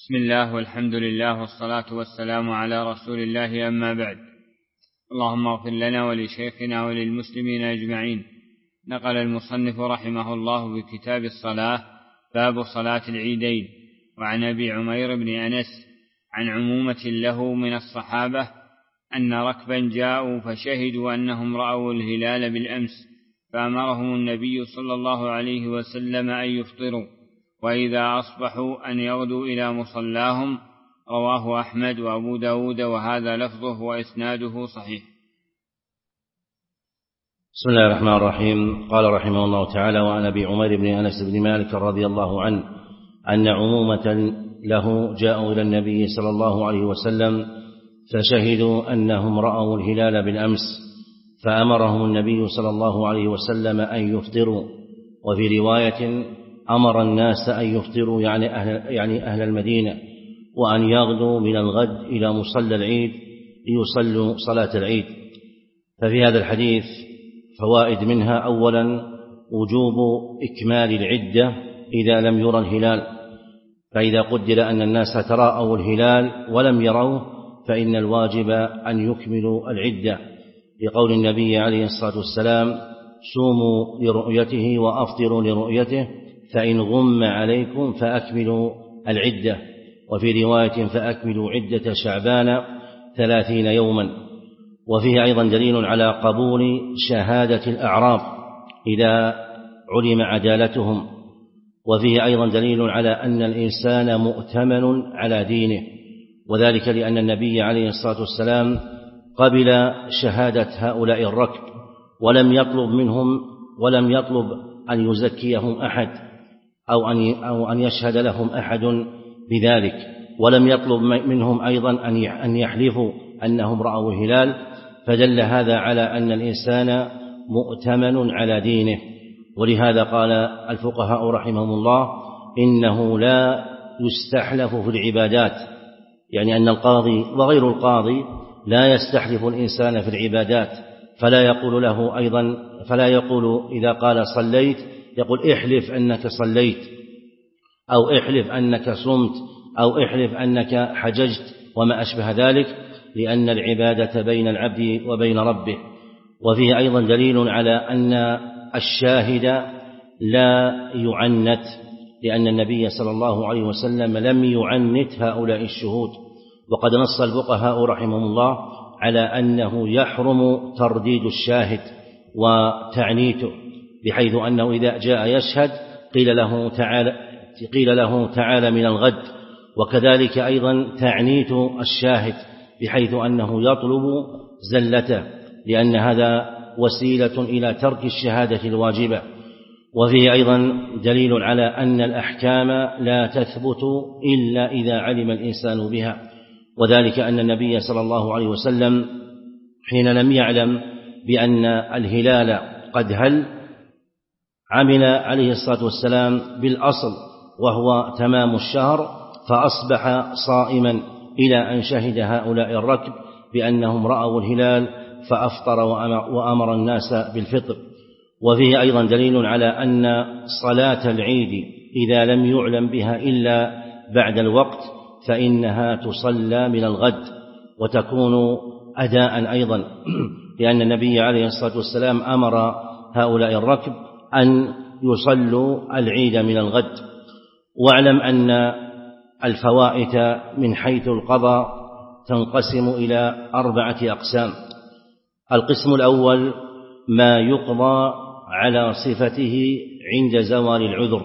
بسم الله والحمد لله والصلاة والسلام على رسول الله، أما بعد. اللهم اغفر لنا ولشيخنا وللمسلمين أجمعين. نقل المصنف رحمه الله بكتاب الصلاة باب صلاة العيدين. وعن أبي عمير بن أنس عن عمومة له من الصحابة أن ركبا جاءوا فشهدوا أنهم رأوا الهلال بالأمس، فأمرهم النبي صلى الله عليه وسلم أن يفطروا، وإذا أصبحوا أن يغدوا إلى مصلاهم. رواه أحمد وأبو داود، وهذا لفظه وإسناده صحيح. بسم الله الرحمن الرحيم. قال رحمه الله تعالى: وعن أبي عمير بن أنس بن مالك رضي الله عنه أن عمومة له جاءوا إلى النبي صلى الله عليه وسلم فشهدوا أنهم رأوا الهلال بالأمس، فأمرهم النبي صلى الله عليه وسلم أن يفطروا. وفي رواية: أمر الناس أن يفطروا يعني أهل المدينة، وأن يغدوا من الغد إلى مصلى العيد ليصلوا صلاة العيد. ففي هذا الحديث فوائد، منها: أولا وجوب إكمال العدة إذا لم يرى الهلال، فإذا قدر أن الناس تراءوا الهلال ولم يروه فإن الواجب أن يكملوا العدة، لقول النبي عليه الصلاة والسلام: صوموا لرؤيته وأفطروا لرؤيته، فإن غم عليكم فأكملوا العدة. وفي رواية: فأكملوا عدة شعبان 30 يوما. وفيه أيضا دليل على قبول شهادة الأعراب إذا علم عدالتهم. وفيه أيضا دليل على أن الإنسان مؤتمن على دينه، وذلك لأن النبي عليه الصلاة والسلام قبل شهادة هؤلاء الركب، ولم يطلب أن يزكيهم أحد أو أن يشهد لهم أحد بذلك، ولم يطلب منهم أيضا أن يحلفوا أنهم رأوا الهلال، فدل هذا على أن الإنسان مؤتمن على دينه. ولهذا قال الفقهاء رحمهم الله: إنه لا يستحلف في العبادات، يعني أن القاضي وغير القاضي لا يستحلف الإنسان في العبادات، فلا يقول إذا قال صليت يقول احلف أنك صليت، أو احلف أنك صمت، أو احلف أنك حججت، وما أشبه ذلك، لأن العبادة بين العبد وبين ربه. وفيه أيضا دليل على أن الشاهد لا يعنت، لأن النبي صلى الله عليه وسلم لم يعنت هؤلاء الشهود. وقد نص الفقهاء رحمهم الله على أنه يحرم ترديد الشاهد وتعنيته، بحيث أنه إذا جاء يشهد قيل له تعالى من الغد، وكذلك أيضا تعنيت الشاهد بحيث أنه يطلب زلته، لأن هذا وسيلة إلى ترك الشهادة الواجبة. وفيه أيضا دليل على أن الأحكام لا تثبت إلا إذا علم الإنسان بها، وذلك أن النبي صلى الله عليه وسلم حين لم يعلم بأن الهلال قد هل عمل عليه الصلاة والسلام بالأصل وهو تمام الشهر، فأصبح صائما إلى أن شهد هؤلاء الركب بأنهم رأوا الهلال فأفطر وأمر الناس بالفطر. وفيه أيضا دليل على أن صلاة العيد إذا لم يعلم بها إلا بعد الوقت فإنها تصلى من الغد وتكون أداء أيضا، لأن النبي عليه الصلاة والسلام أمر هؤلاء الركب أن يصلوا العيد من الغد. واعلم أن الفوائت من حيث القضاء تنقسم إلى 4 أقسام. القسم الأول ما على صفته عند زوال العذر،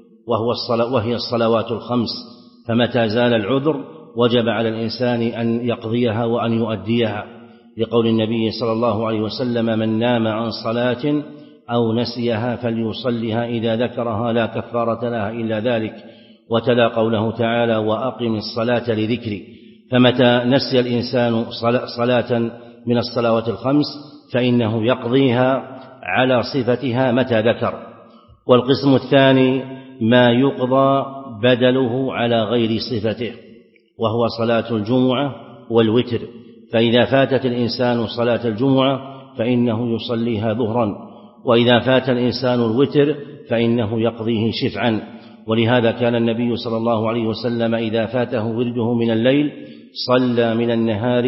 وهي الصلوات الخمس، فمتى زال العذر وجب على الإنسان أن يقضيها وأن يؤديها، لقول النبي صلى الله عليه وسلم: من نام عن صلاة أو نسيها فليصلها إذا ذكرها لا كفارة لها إلا ذلك، وتلا قوله تعالى: وأقم الصلاة لذكري. فمتى نسي الإنسان صلاة من الصلوات الخمس فإنه يقضيها على صفتها متى ذكر. والقسم الثاني ما يقضى بدله على غير صفته، وهو صلاة الجمعة والوتر، فإذا فاتت الإنسان صلاة الجمعة فإنه يصليها ظهرا، وإذا فات الإنسان الوتر فإنه يقضيه شفعا. ولهذا كان النبي صلى الله عليه وسلم إذا فاته ورده من الليل صلى من النهار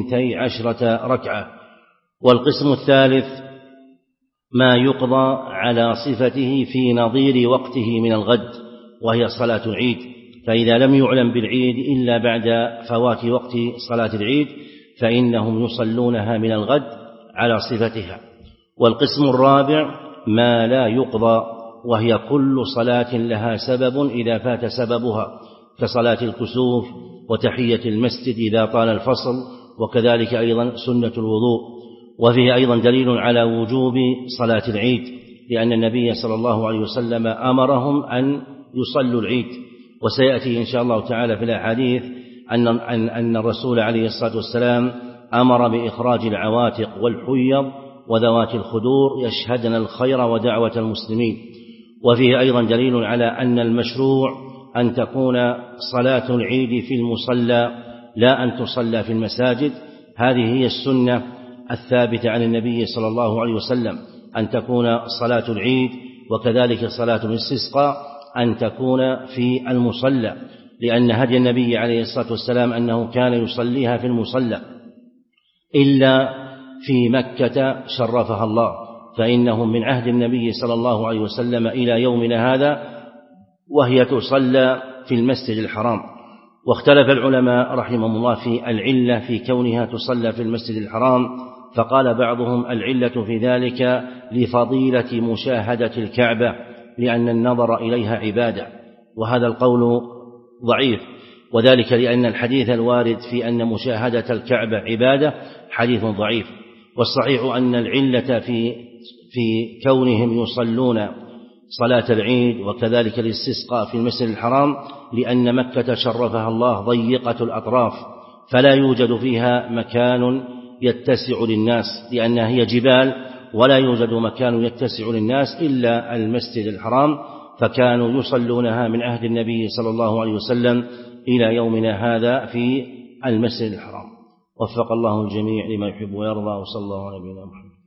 12 ركعة. والقسم الثالث ما يقضى على صفته في نظير وقته من الغد، وهي صلاة العيد، فإذا لم يعلم بالعيد إلا بعد فوات وقت صلاة العيد فإنهم يصلونها من الغد على صفتها. والقسم الرابع ما لا يقضى، وهي كل صلاة لها سبب إذا فات سببها، كصلاة الكسوف وتحية المسجد إذا طال الفصل، وكذلك أيضا سنة الوضوء. وفيه أيضا دليل على وجوب صلاة العيد، لأن النبي صلى الله عليه وسلم أمرهم أن يصلوا العيد. وسيأتي إن شاء الله تعالى في الأحاديث أن الرسول عليه الصلاة والسلام أمر بإخراج العواتق والحيض وذوات الخدور يشهدن الخير ودعوة المسلمين. وفيه أيضا دليل على أن المشروع أن تكون صلاة العيد في المصلى لا أن تصلى في المساجد. هذه هي السنة الثابتة عن النبي صلى الله عليه وسلم، أن تكون صلاة العيد وكذلك صلاة الاستسقاء أن تكون في المصلى، لأن هدي النبي عليه الصلاة والسلام أنه كان يصليها في المصلى إلا في مكة شرفها الله، فإنه من عهد النبي صلى الله عليه وسلم إلى يومنا هذا وهي تصلى في المسجد الحرام. واختلف العلماء رحمهم الله في العلة في كونها تصلى في المسجد الحرام، فقال بعضهم العلة في ذلك لفضيلة مشاهدة الكعبة، لأن النظر إليها عبادة، وهذا القول ضعيف، وذلك لأن الحديث الوارد في أن مشاهدة الكعبة عبادة حديث ضعيف. والصحيح أن العلة في كونهم يصلون صلاة العيد وكذلك الاستسقاء في المسجد الحرام لأن مكة شرفها الله ضيقة الأطراف، فلا يوجد فيها مكان يتسع للناس، لأنها هي جبال ولا يوجد مكان يتسع للناس إلا المسجد الحرام، فكانوا يصلونها من عهد النبي صلى الله عليه وسلم إلى يومنا هذا في المسجد الحرام. وفق الله الجميع لما يحب ويرضى، وصلى الله على نبينا محمد.